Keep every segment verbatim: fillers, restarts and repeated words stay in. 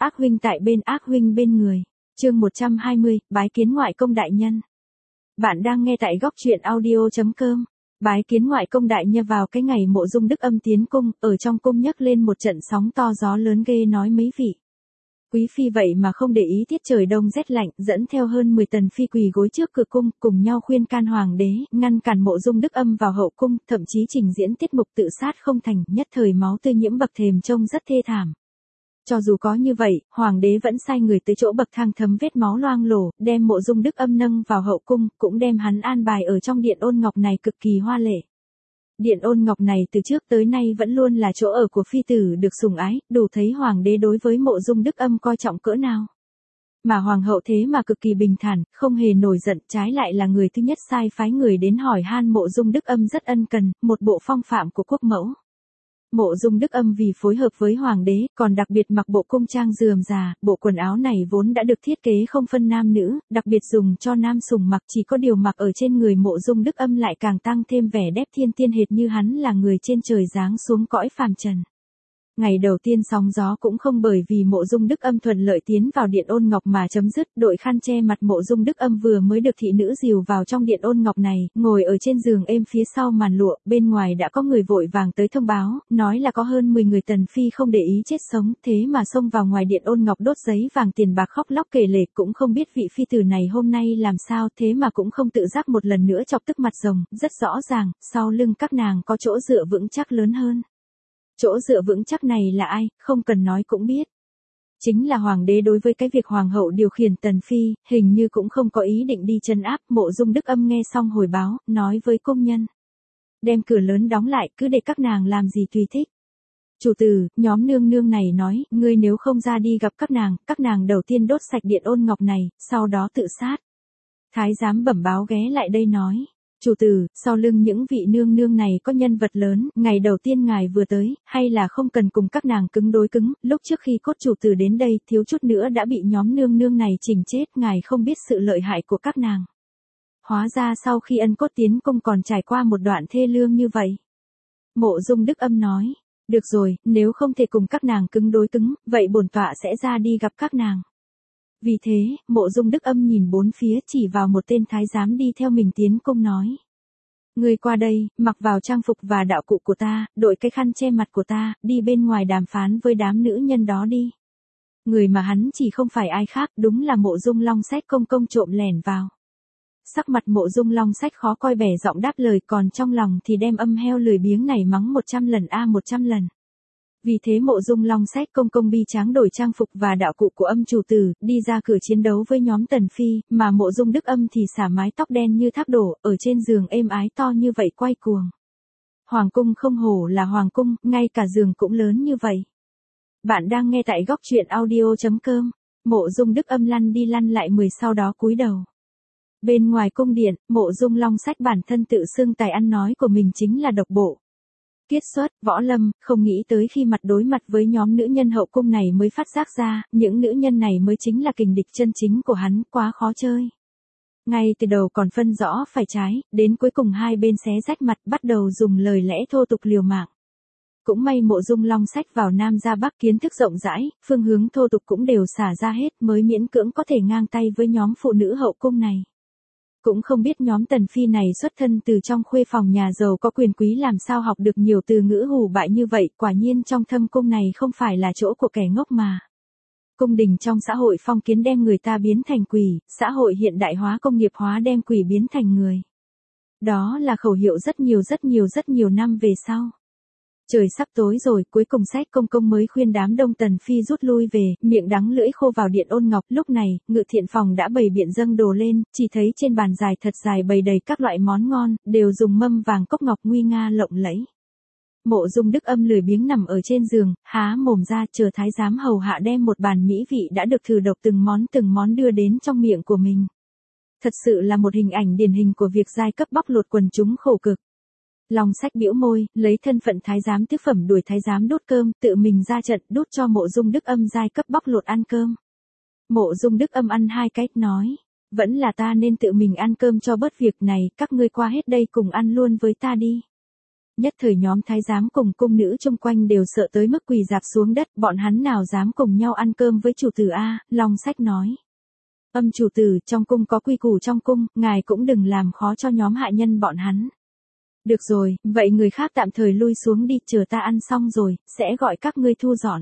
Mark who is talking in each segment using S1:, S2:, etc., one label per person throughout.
S1: ác huynh tại bên ác huynh bên người. Chương một trăm hai mươi, bái kiến ngoại công đại nhân. Bạn đang nghe tại góc truyện audio chấm com. Bái kiến ngoại công đại nhân vào cái ngày Mộ Dung Đức Âm tiến cung, ở trong cung nhấc lên một trận sóng to gió lớn ghê nói mấy vị. Quý phi vậy mà không để ý tiết trời đông rét lạnh, dẫn theo hơn mười tần phi quỳ gối trước cửa cung, cùng nhau khuyên can hoàng đế, ngăn cản Mộ Dung Đức Âm vào hậu cung, thậm chí trình diễn tiết mục tự sát không thành, nhất thời máu tươi nhiễm bậc thềm trông rất thê thảm. Cho dù có như vậy, hoàng đế vẫn sai người tới chỗ bậc thang thấm vết máu loang lổ, đem Mộ Dung Đức Âm nâng vào hậu cung, cũng đem hắn an bài ở trong điện ôn ngọc này cực kỳ hoa lệ. Điện ôn ngọc này từ trước tới nay vẫn luôn là chỗ ở của phi tử được sủng ái, đủ thấy hoàng đế đối với Mộ Dung Đức Âm coi trọng cỡ nào. Mà hoàng hậu thế mà cực kỳ bình thản, không hề nổi giận, trái lại là người thứ nhất sai phái người đến hỏi han Mộ Dung Đức Âm rất ân cần, một bộ phong phạm của quốc mẫu. Mộ Dung Đức Âm vì phối hợp với hoàng đế, còn đặc biệt mặc bộ cung trang rườm rà, bộ quần áo này vốn đã được thiết kế không phân nam nữ, đặc biệt dùng cho nam sùng mặc, chỉ có điều mặc ở trên người Mộ Dung Đức Âm lại càng tăng thêm vẻ đẹp thiên tiên hệt như hắn là người trên trời giáng xuống cõi phàm trần. Ngày đầu tiên sóng gió cũng không bởi vì Mộ Dung Đức Âm thuận lợi tiến vào điện ôn ngọc mà chấm dứt, đội khăn che mặt Mộ Dung Đức Âm vừa mới được thị nữ dìu vào trong điện ôn ngọc này, ngồi ở trên giường êm phía sau màn lụa, bên ngoài đã có người vội vàng tới thông báo, nói là có hơn mười người tần phi không để ý chết sống, thế mà xông vào ngoài điện ôn ngọc đốt giấy vàng tiền bạc khóc lóc kể lể, cũng không biết vị phi tử này hôm nay làm sao, thế mà cũng không tự giác một lần nữa chọc tức mặt rồng, rất rõ ràng, sau lưng các nàng có chỗ dựa vững chắc lớn hơn. Chỗ dựa vững chắc này là ai, không cần nói cũng biết. Chính là hoàng đế. Đối với cái việc hoàng hậu điều khiển tần phi, hình như cũng không có ý định đi trấn áp. Mộ Dung Đức Âm nghe xong hồi báo, nói với công nhân. Đem cửa lớn đóng lại, cứ để các nàng làm gì tùy thích. Chủ tử, nhóm nương nương này nói, ngươi nếu không ra đi gặp các nàng, các nàng đầu tiên đốt sạch điện ôn ngọc này, sau đó tự sát. Thái giám bẩm báo ghé lại đây nói. Chủ tử, sau lưng những vị nương nương này có nhân vật lớn, ngày đầu tiên ngài vừa tới, hay là không cần cùng các nàng cứng đối cứng, lúc trước khi cốt chủ tử đến đây thiếu chút nữa đã bị nhóm nương nương này chỉnh chết, ngài không biết sự lợi hại của các nàng. Hóa ra sau khi ân cốt tiến cung còn trải qua một đoạn thê lương như vậy. Mộ Dung Đức Âm nói, được rồi, nếu không thể cùng các nàng cứng đối cứng, vậy bổn tọa sẽ ra đi gặp các nàng. Vì thế, Mộ Dung Đức Âm nhìn bốn phía chỉ vào một tên thái giám đi theo mình tiến cung nói. Ngươi qua đây, mặc vào trang phục và đạo cụ của ta, đội cái khăn che mặt của ta, đi bên ngoài đàm phán với đám nữ nhân đó đi. Người mà hắn chỉ không phải ai khác, đúng là Mộ Dung Long Sách công công trộm lẻn vào. Sắc mặt Mộ Dung Long Sách khó coi, bẻ giọng đáp lời, còn trong lòng thì đem âm heo lười biếng này mắng một trăm lần a một trăm lần. Vì thế Mộ Dung Long Sách công công bi tráng đổi trang phục và đạo cụ của âm chủ tử, đi ra cửa chiến đấu với nhóm tần phi, mà Mộ Dung Đức Âm thì xả mái tóc đen như thác đổ, ở trên giường êm ái to như vậy quay cuồng. Hoàng cung không hổ là hoàng cung, ngay cả giường cũng lớn như vậy. Bạn đang nghe tại góc truyện audio chấm com. Mộ Dung Đức Âm lăn đi lăn lại mười sau đó cúi đầu. Bên ngoài cung điện, Mộ Dung Long Sách bản thân tự xưng tài ăn nói của mình chính là độc bộ. Kiết xuất, võ lâm, không nghĩ tới khi mặt đối mặt với nhóm nữ nhân hậu cung này mới phát giác ra, những nữ nhân này mới chính là kình địch chân chính của hắn, quá khó chơi. Ngay từ đầu còn phân rõ phải trái, đến cuối cùng hai bên xé rách mặt, bắt đầu dùng lời lẽ thô tục liều mạng. Cũng may Mộ Dung Long Sách vào Nam ra Bắc kiến thức rộng rãi, phương hướng thô tục cũng đều xả ra hết, mới miễn cưỡng có thể ngang tay với nhóm phụ nữ hậu cung này. Cũng không biết nhóm tần phi này xuất thân từ trong khuê phòng nhà giàu có quyền quý làm sao học được nhiều từ ngữ hù bại như vậy, quả nhiên trong thâm cung này không phải là chỗ của kẻ ngốc mà. Cung đình trong xã hội phong kiến đem người ta biến thành quỷ, xã hội hiện đại hóa công nghiệp hóa đem quỷ biến thành người. Đó là khẩu hiệu rất nhiều rất nhiều rất nhiều năm về sau. Trời sắp tối rồi, cuối cùng Sách công công mới khuyên đám đông tần phi rút lui về, miệng đắng lưỡi khô vào điện ôn ngọc. Lúc này, ngự thiện phòng đã bày biện dâng đồ lên, chỉ thấy trên bàn dài thật dài bày đầy các loại món ngon, đều dùng mâm vàng cốc ngọc nguy nga lộng lẫy. Mộ Dung Đức Âm lười biếng nằm ở trên giường, há mồm ra chờ thái giám hầu hạ đem một bàn mỹ vị đã được thử độc từng món từng món đưa đến trong miệng của mình. Thật sự là một hình ảnh điển hình của việc giai cấp bóc lột quần chúng khổ cực. Long Sách bĩu môi, lấy thân phận thái giám tước phẩm đuổi thái giám đốt cơm, tự mình ra trận đút cho Mộ Dung Đức Âm giai cấp bóc lột ăn cơm. Mộ Dung Đức Âm ăn hai cái, nói, vẫn là ta nên tự mình ăn cơm cho bớt việc này, các ngươi qua hết đây cùng ăn luôn với ta đi. Nhất thời nhóm thái giám cùng cung nữ chung quanh đều sợ tới mức quỳ rạp xuống đất, bọn hắn nào dám cùng nhau ăn cơm với chủ tử a, Long Sách nói. Âm chủ tử, trong cung có quy củ trong cung, ngài cũng đừng làm khó cho nhóm hạ nhân bọn hắn. Được rồi, vậy người khác tạm thời lui xuống đi, chờ ta ăn xong rồi, sẽ gọi các ngươi thu dọn.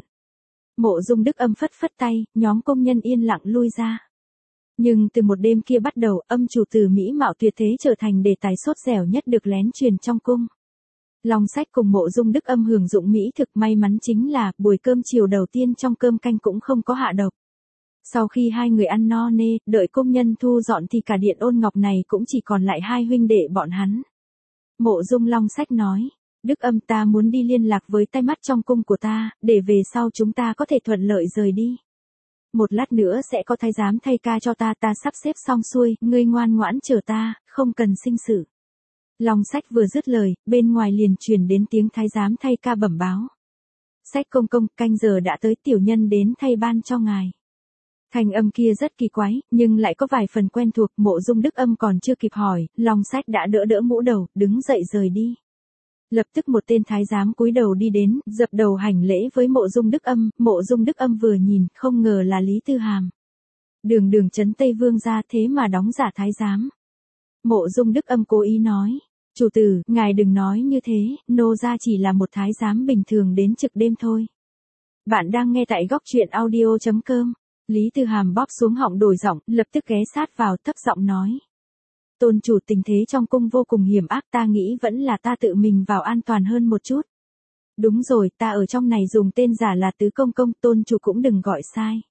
S1: Mộ Dung Đức Âm phất phất tay, nhóm công nhân yên lặng lui ra. Nhưng từ một đêm kia bắt đầu, âm chủ tử mỹ mạo tuyệt thế trở thành đề tài sốt dẻo nhất được lén truyền trong cung. Long Sách cùng Mộ Dung Đức Âm hưởng dụng mỹ thực, may mắn chính là buổi cơm chiều đầu tiên trong cơm canh cũng không có hạ độc. Sau khi hai người ăn no nê, đợi công nhân thu dọn thì cả điện Ôn Ngọc này cũng chỉ còn lại hai huynh đệ bọn hắn. Mộ Dung Long Sách nói, Đức Âm, ta muốn đi liên lạc với tai mắt trong cung của ta, để về sau chúng ta có thể thuận lợi rời đi. Một lát nữa sẽ có thái giám thay ca cho ta, ta sắp xếp xong xuôi, ngươi ngoan ngoãn chờ ta, không cần sinh sự. Long Sách vừa dứt lời, bên ngoài liền truyền đến tiếng thái giám thay ca bẩm báo. Sách công công, canh giờ đã tới, tiểu nhân đến thay ban cho ngài. Thanh âm kia rất kỳ quái, nhưng lại có vài phần quen thuộc. Mộ Dung Đức Âm còn chưa kịp hỏi, Long Sách đã đỡ đỡ mũ đầu, đứng dậy rời đi. Lập tức một tên thái giám cúi đầu đi đến, dập đầu hành lễ với Mộ Dung Đức Âm. Mộ Dung Đức Âm vừa nhìn, không ngờ là Lý Tư Hàm. Đường đường trấn Tây Vương gia thế mà đóng giả thái giám. Mộ Dung Đức Âm cố ý nói, chủ tử, ngài đừng nói như thế, nô gia chỉ là một thái giám bình thường đến trực đêm thôi. Bạn đang nghe tại góc truyện audio chấm com. Lý Tư Hàm bóp xuống họng đổi giọng, lập tức ghé sát vào, thấp giọng nói. Tôn chủ, tình thế trong cung vô cùng hiểm ác, ta nghĩ vẫn là ta tự mình vào an toàn hơn một chút. Đúng rồi, ta ở trong này dùng tên giả là Tứ Công Công, tôn chủ cũng đừng gọi sai.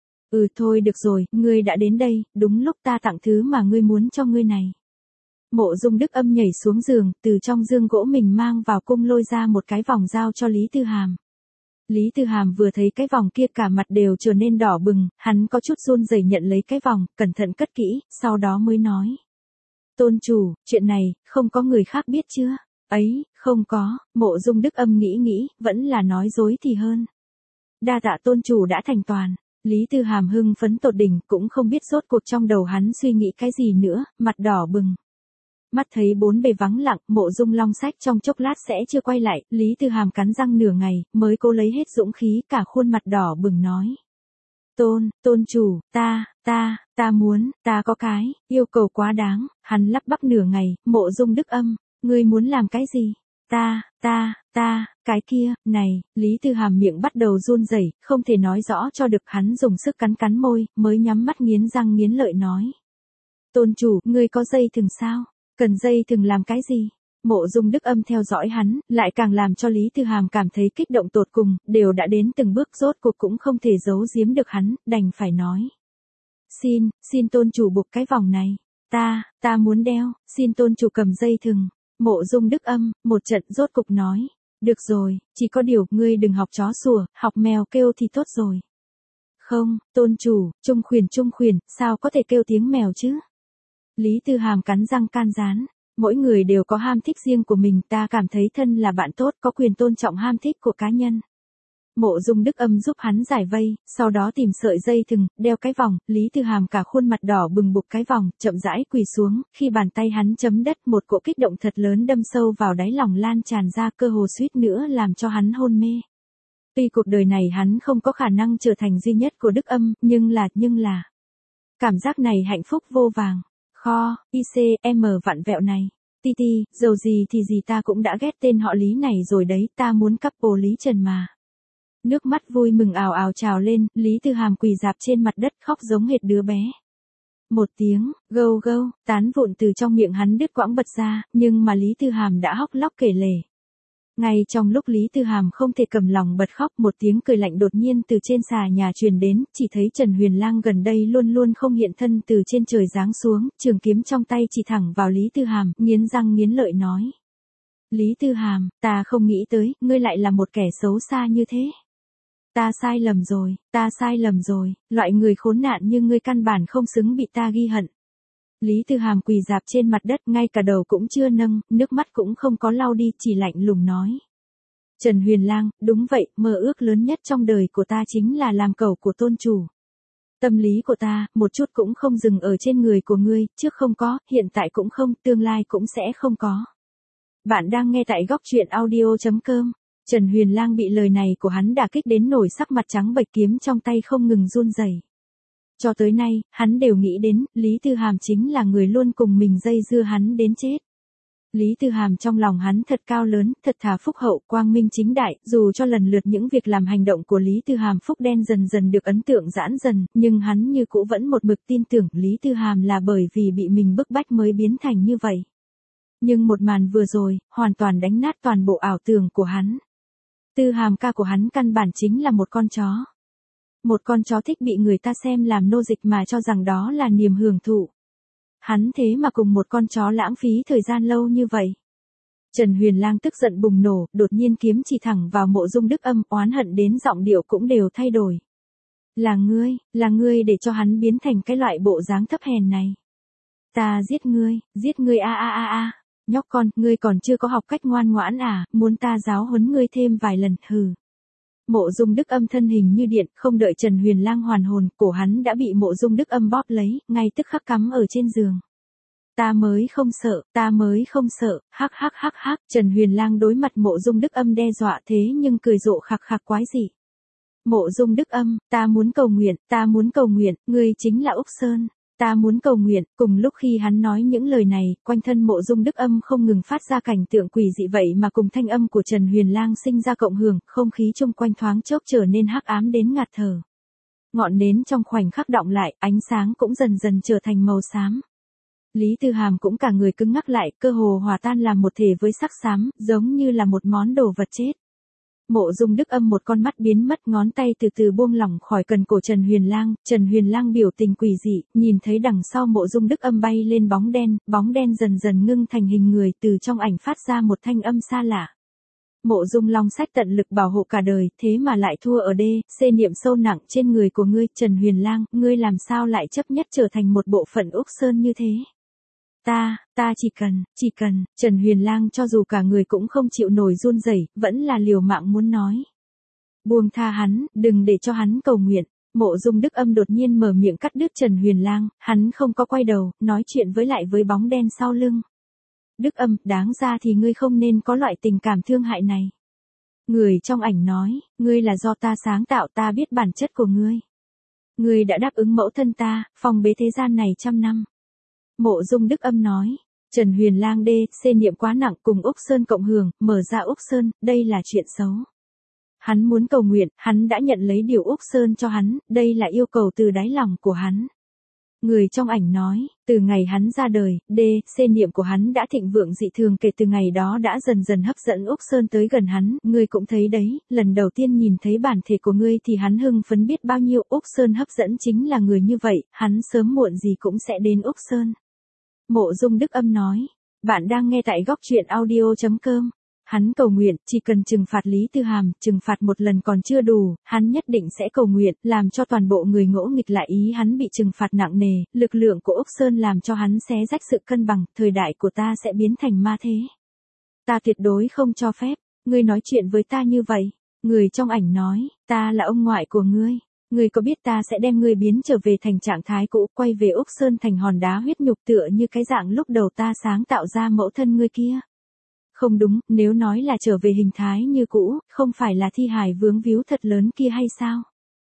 S1: Ừ thôi được rồi, ngươi đã đến đây, đúng lúc ta tặng thứ mà ngươi muốn cho ngươi này. Mộ Dung Đức Âm nhảy xuống giường, từ trong dương gỗ mình mang vào cung lôi ra một cái vòng giao cho Lý Tư Hàm. Lý Tư Hàm vừa thấy cái vòng kia cả mặt đều trở nên đỏ bừng, hắn có chút run rẩy nhận lấy cái vòng, cẩn thận cất kỹ, sau đó mới nói. Tôn chủ, chuyện này, không có người khác biết chưa? Ấy, không có, Mộ Dung Đức Âm nghĩ nghĩ, vẫn là nói dối thì hơn. Đa tạ tôn chủ đã thành toàn. Lý Tư Hàm hưng phấn tột đỉnh, cũng không biết rốt cuộc trong đầu hắn suy nghĩ cái gì nữa, mặt đỏ bừng. Mắt thấy bốn bề vắng lặng, Mộ Dung Long Sách trong chốc lát sẽ chưa quay lại, Lý Tư Hàm cắn răng nửa ngày, mới cố lấy hết dũng khí, cả khuôn mặt đỏ bừng nói. Tôn, tôn chủ, ta, ta, ta muốn, ta có cái, yêu cầu quá đáng, hắn lắp bắp nửa ngày. Mộ Dung Đức Âm, ngươi muốn làm cái gì? Ta, ta, ta, cái kia, này, Lý Tư Hàm miệng bắt đầu run rẩy, không thể nói rõ cho được, hắn dùng sức cắn cắn môi, mới nhắm mắt nghiến răng nghiến lợi nói. Tôn chủ, ngươi có dây thừng sao? Cần dây thừng làm cái gì? Mộ Dung Đức Âm theo dõi hắn, lại càng làm cho Lý Tư Hàm cảm thấy kích động tột cùng, đều đã đến từng bước rốt cuộc cũng không thể giấu giếm được hắn, đành phải nói. Xin, xin tôn chủ buộc cái vòng này. Ta, ta muốn đeo, xin tôn chủ cầm dây thừng. Mộ Dung Đức Âm, một trận rốt cục nói. Được rồi, chỉ có điều, ngươi đừng học chó sủa, học mèo kêu thì tốt rồi. Không, tôn chủ, trung khuyển trung khuyển, sao có thể kêu tiếng mèo chứ? Lý Tư Hàm cắn răng can gián. Mỗi người đều có ham thích riêng của mình, ta cảm thấy thân là bạn tốt, có quyền tôn trọng ham thích của cá nhân. Mộ Dung Đức Âm giúp hắn giải vây, sau đó tìm sợi dây thừng, đeo cái vòng. Lý Tư Hàm cả khuôn mặt đỏ bừng buộc cái vòng, chậm rãi quỳ xuống, khi bàn tay hắn chấm đất, một cỗ kích động thật lớn đâm sâu vào đáy lòng lan tràn ra, cơ hồ suýt nữa làm cho hắn hôn mê. Tuy cuộc đời này hắn không có khả năng trở thành duy nhất của Đức Âm, nhưng là, nhưng là, cảm giác này hạnh phúc vô vàng. Kho, i xê em vặn vẹo này. Ti ti, dầu gì thì gì ta cũng đã ghét tên họ Lý này rồi đấy, ta muốn couple Lý Trần mà. Nước mắt vui mừng ào ào trào lên, Lý Tư Hàm quỳ dạp trên mặt đất khóc giống hệt đứa bé. Một tiếng, gâu gâu, tán vụn từ trong miệng hắn đứt quãng bật ra, nhưng mà Lý Tư Hàm đã hóc lóc kể lể. Ngay trong lúc Lý Tư Hàm không thể cầm lòng bật khóc, một tiếng cười lạnh đột nhiên từ trên xà nhà truyền đến, chỉ thấy Trần Huyền Lang gần đây luôn luôn không hiện thân từ trên trời giáng xuống, trường kiếm trong tay chỉ thẳng vào Lý Tư Hàm, nghiến răng nghiến lợi nói. Lý Tư Hàm, ta không nghĩ tới, ngươi lại là một kẻ xấu xa như thế. Ta sai lầm rồi, ta sai lầm rồi, loại người khốn nạn như ngươi căn bản không xứng bị ta ghi hận. Lý Tư Hàm quỳ dạp trên mặt đất, ngay cả đầu cũng chưa nâng, nước mắt cũng không có lau đi, chỉ lạnh lùng nói. Trần Huyền Lang, đúng vậy, mơ ước lớn nhất trong đời của ta chính là làm cẩu của tôn chủ. Tâm lý của ta, một chút cũng không dừng ở trên người của ngươi, trước không có, hiện tại cũng không, tương lai cũng sẽ không có. Bạn đang nghe tại góc truyện audio chấm com. Trần Huyền Lang bị lời này của hắn đả kích đến nổi sắc mặt trắng bệch, kiếm trong tay không ngừng run rẩy. Cho tới nay, hắn đều nghĩ đến, Lý Tư Hàm chính là người luôn cùng mình dây dưa hắn đến chết. Lý Tư Hàm trong lòng hắn thật cao lớn, thật thà phúc hậu, quang minh chính đại, dù cho lần lượt những việc làm hành động của Lý Tư Hàm phúc đen dần dần được ấn tượng giãn dần, nhưng hắn như cũ vẫn một mực tin tưởng Lý Tư Hàm là bởi vì bị mình bức bách mới biến thành như vậy. Nhưng một màn vừa rồi, hoàn toàn đánh nát toàn bộ ảo tưởng của hắn. Tư Hàm ca của hắn căn bản chính là một con chó. Một con chó thích bị người ta xem làm nô dịch mà cho rằng đó là niềm hưởng thụ. Hắn thế mà cùng một con chó lãng phí thời gian lâu như vậy. Trần Huyền Lang tức giận bùng nổ, đột nhiên kiếm chỉ thẳng vào Mộ Dung Đức Âm, oán hận đến giọng điệu cũng đều thay đổi. Là ngươi, là ngươi để cho hắn biến thành cái loại bộ dáng thấp hèn này. Ta giết ngươi, giết ngươi a a a a. Nhóc con, ngươi còn chưa có học cách ngoan ngoãn à, muốn ta giáo huấn ngươi thêm vài lần, hừ. Mộ Dung Đức Âm thân hình như điện, không đợi Trần Huyền Lang hoàn hồn, cổ hắn đã bị Mộ Dung Đức Âm bóp lấy, ngay tức khắc cắm ở trên giường. Ta mới không sợ, ta mới không sợ, hắc hắc hắc hắc, Trần Huyền Lang đối mặt Mộ Dung Đức Âm đe dọa thế nhưng cười rộ khạc khạc quái dị. Mộ Dung Đức Âm, ta muốn cầu nguyện, ta muốn cầu nguyện, ngươi chính là Úc Sơn. Ta muốn cầu nguyện. Cùng lúc khi hắn nói những lời này, quanh thân Mộ Dung Đức Âm không ngừng phát ra cảnh tượng quỷ dị vậy mà cùng thanh âm của Trần Huyền Lang sinh ra cộng hưởng, không khí chung quanh thoáng chốc trở nên hắc ám đến ngạt thở. Ngọn nến trong khoảnh khắc đọng lại, ánh sáng cũng dần dần trở thành màu xám. Lý Tư Hàm cũng cả người cứng ngắc lại, cơ hồ hòa tan làm một thể với sắc xám, giống như là một món đồ vật chết. Mộ Dung Đức Âm một con mắt biến mất, ngón tay từ từ buông lỏng khỏi cần cổ Trần Huyền Lang, Trần Huyền Lang biểu tình quỷ dị, nhìn thấy đằng sau Mộ Dung Đức Âm bay lên bóng đen, bóng đen dần dần ngưng thành hình người, từ trong ảnh phát ra một thanh âm xa lạ. Mộ Dung Long Sách tận lực bảo hộ cả đời, thế mà lại thua ở đê, xê niệm sâu nặng trên người của ngươi, Trần Huyền Lang, ngươi làm sao lại chấp nhất trở thành một bộ phận Úc Sơn như thế? Ta, ta chỉ cần, chỉ cần, Trần Huyền Lang cho dù cả người cũng không chịu nổi run rẩy, vẫn là liều mạng muốn nói. Buông tha hắn, đừng để cho hắn cầu nguyện. Mộ Dung Đức Âm đột nhiên mở miệng cắt đứt Trần Huyền Lang, hắn không có quay đầu, nói chuyện với lại với bóng đen sau lưng. Đức Âm, đáng ra thì ngươi không nên có loại tình cảm thương hại này. Người trong ảnh nói, ngươi là do ta sáng tạo, ta biết bản chất của ngươi. Ngươi đã đáp ứng mẫu thân ta, phòng bế thế gian này trăm năm. Mộ Dung Đức Âm nói, Trần Huyền Lang đê, xê niệm quá nặng cùng Úc Sơn cộng hưởng, mở ra Úc Sơn, đây là chuyện xấu. Hắn muốn cầu nguyện, hắn đã nhận lấy điều Úc Sơn cho hắn, đây là yêu cầu từ đáy lòng của hắn. Người trong ảnh nói, từ ngày hắn ra đời, đê, xê niệm của hắn đã thịnh vượng dị thường, kể từ ngày đó đã dần dần hấp dẫn Úc Sơn tới gần hắn, ngươi cũng thấy đấy, lần đầu tiên nhìn thấy bản thể của ngươi thì hắn hưng phấn biết bao nhiêu, Úc Sơn hấp dẫn chính là người như vậy, hắn sớm muộn gì cũng sẽ đến Úc Sơn. Mộ Dung Đức Âm nói, bạn đang nghe tại góc truyện audio chấm com. Hắn cầu nguyện, chỉ cần trừng phạt Lý Tư Hàm, trừng phạt một lần còn chưa đủ, hắn nhất định sẽ cầu nguyện, làm cho toàn bộ người ngỗ nghịch lại ý hắn bị trừng phạt nặng nề, lực lượng của Úc Sơn làm cho hắn xé rách sự cân bằng, thời đại của ta sẽ biến thành ma thế. Ta tuyệt đối không cho phép, ngươi nói chuyện với ta như vậy. Người trong ảnh nói, ta là ông ngoại của ngươi. Ngươi có biết ta sẽ đem ngươi biến trở về thành trạng thái cũ, quay về Úc Sơn thành hòn đá huyết nhục tựa như cái dạng lúc đầu ta sáng tạo ra mẫu thân ngươi kia. Không đúng, nếu nói là trở về hình thái như cũ, không phải là thi hài vướng víu thật lớn kia hay sao?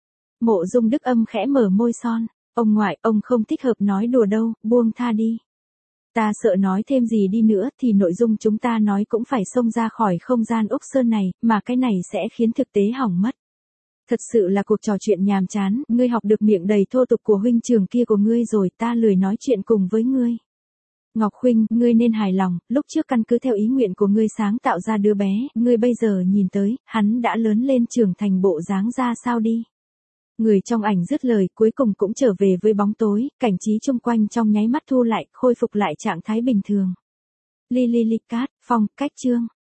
S1: Mộ Dung Đức Âm khẽ mở môi son, ông ngoại, ông không thích hợp nói đùa đâu, buông tha đi. Ta sợ nói thêm gì đi nữa thì nội dung chúng ta nói cũng phải xông ra khỏi không gian Úc Sơn này, mà cái này sẽ khiến thực tế hỏng mất. Thật sự là cuộc trò chuyện nhàm chán, ngươi học được miệng đầy thô tục của huynh trưởng kia của ngươi rồi, ta lười nói chuyện cùng với ngươi. Ngọc huynh, ngươi nên hài lòng, lúc trước căn cứ theo ý nguyện của ngươi sáng tạo ra đứa bé, ngươi bây giờ nhìn tới, hắn đã lớn lên trưởng thành bộ dáng ra sao đi. Người trong ảnh dứt lời, cuối cùng cũng trở về với bóng tối, cảnh trí chung quanh trong nháy mắt thu lại, khôi phục lại trạng thái bình thường. Li li li cát, phong, cách chương.